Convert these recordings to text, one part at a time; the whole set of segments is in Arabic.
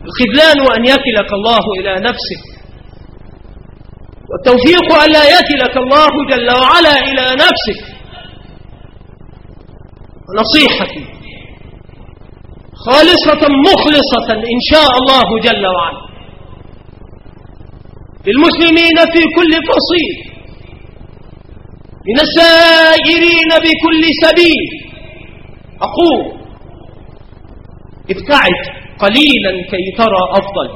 الخذلان أن يكلك الله إلى نفسك، والتوفيق أن لا يكلك الله جل وعلا إلى نفسك. ونصيحتي خالصة مخلصة إن شاء الله جل وعلا للمسلمين في كل فصيل، من السائرين بكل سبيل، أقول ابتعد قليلا كي ترى أفضل.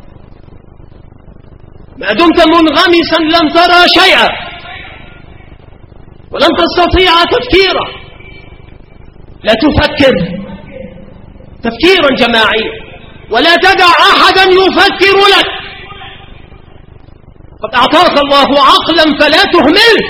ما دمت منغمسا لن ترى شيئا ولن تستطيع تفكيرا. لا تفكر تفكيرا جماعيا ولا تدع أحدا يفكر لك. قد أعطاك الله عقلا فلا تهمله،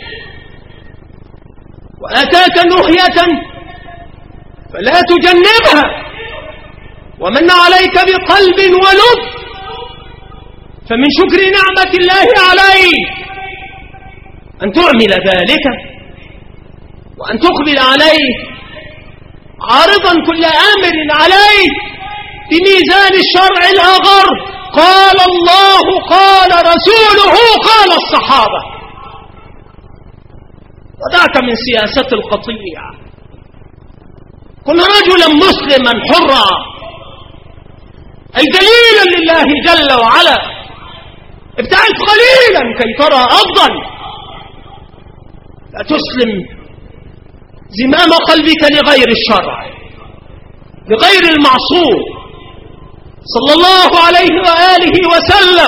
وآتاك نهية فلا تجنبها، ومن عليك بقلب ولب، فمن شكر نعمة الله عليك أن تعمل ذلك وأن تقبل عليه عارضا كل أمر عليك بميزان الشرع الأغر. قال الله، قال رسوله، قال الصحابة. ودعك من سياسة القطيع. كن رجلا مسلما حرا أي دليلا لله جل وعلا. ابتعد قليلا كي ترى أفضل. لا تسلم زمام قلبك لغير الشرع، لغير المعصوم صلى الله عليه وآله وسلم.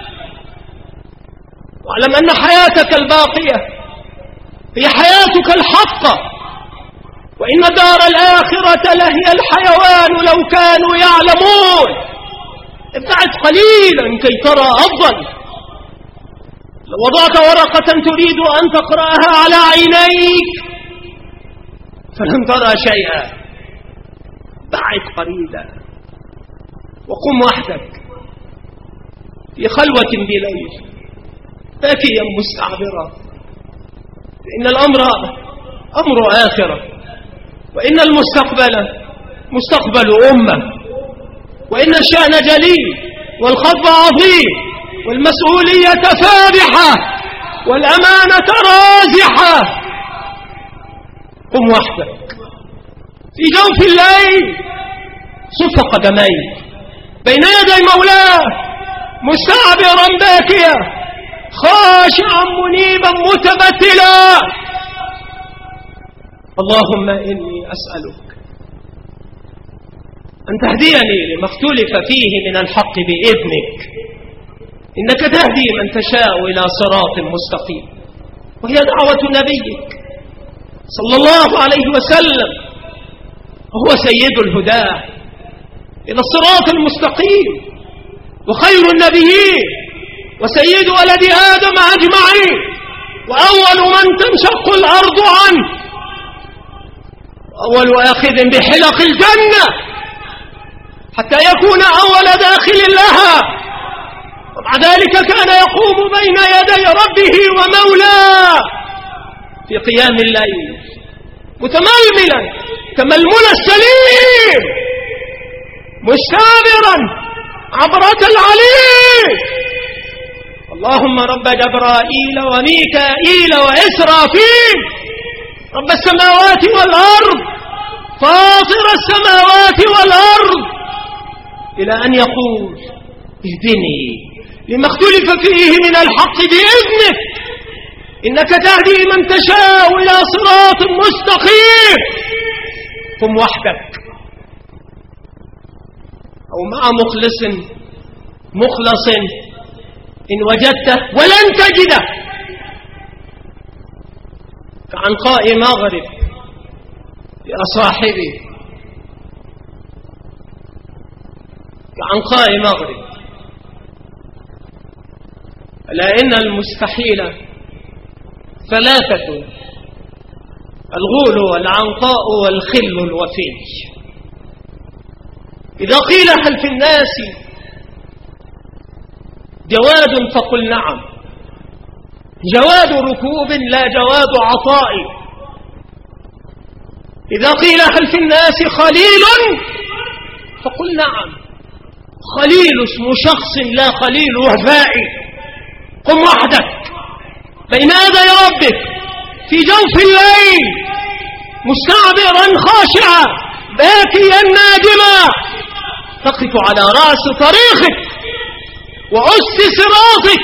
واعلم أن حياتك الباقية هي حياتك الحقة، وإن دار الآخرة لهي الحيوان لو كانوا يعلمون. ابتعد قليلا كي ترى أفضل. لو وضعت ورقة تريد أن تقرأها على عينيك فلن ترى شيئا. بعد قليلا وقم وحدك في خلوة بليل باكيا مستعبرا، إن الأمر أمر آخرة، وإن المستقبل مستقبل أمة، وإن الشأن جليل والخطب عظيم والمسؤولية فابحة والأمانة رازحة. قم وحدك في جوف الليل، صف قدميك بين يدي مولاه مستعبرا باكيا خاشعا منيبا متبتلا. اللهم إني أسألك أن تهديني لما اختلف فيه من الحق بإذنك، إنك تهدي من تشاء إلى صراط مستقيم، وهي دعوة نبيك صلى الله عليه وسلم، وهو سيد الهداه إلى الصراط المستقيم وخير النبيين وسيد ولد آدم أجمعين، وأول من تنشق الأرض عنه، وأول آخذ بحلق الجنة حتى يكون أول داخل لها. ومع ذلك كان يقوم بين يدي ربه ومولاه في قيام الليل متململا تململ السليم مستعبرا عبرة العليم. اللهم رب جبرائيل وميكائيل وإسرافيل، رب السماوات والأرض، فاطر السماوات والأرض، إلى أن يقول اهدني لما اختلف فيه من الحق بإذنك، إنك تهدي من تشاء إلى صراط مستقيم. قم وحدك أو مع مخلص إن وجدته ولن تجده، كعنقاء مغرب يا صاحبي، كعنقاء مغرب. ألا إن المستحيل ثلاثة: الغول والعنقاء والخل الوفي. إذا قيل هل في الناس جواد فقل نعم، جواد ركوب لا جواد عطاء. إذا قيل هل في الناس خليل فقل نعم، خليل اسمه شخص لا خليل وفائي. قم وحدك بين يدي ربك في جوف الليل مستعبرا خاشعا باكيا نادما، تقف على رأس طريقك وأس صراطك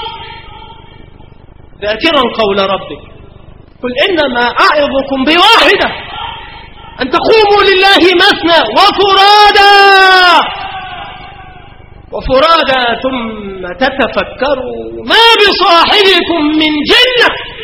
ذاكرا قول ربك: قل إنما أعظكم بواحدة أن تقوموا لله مثنى وفرادا ثم تتفكروا ما بصاحبكم من جنة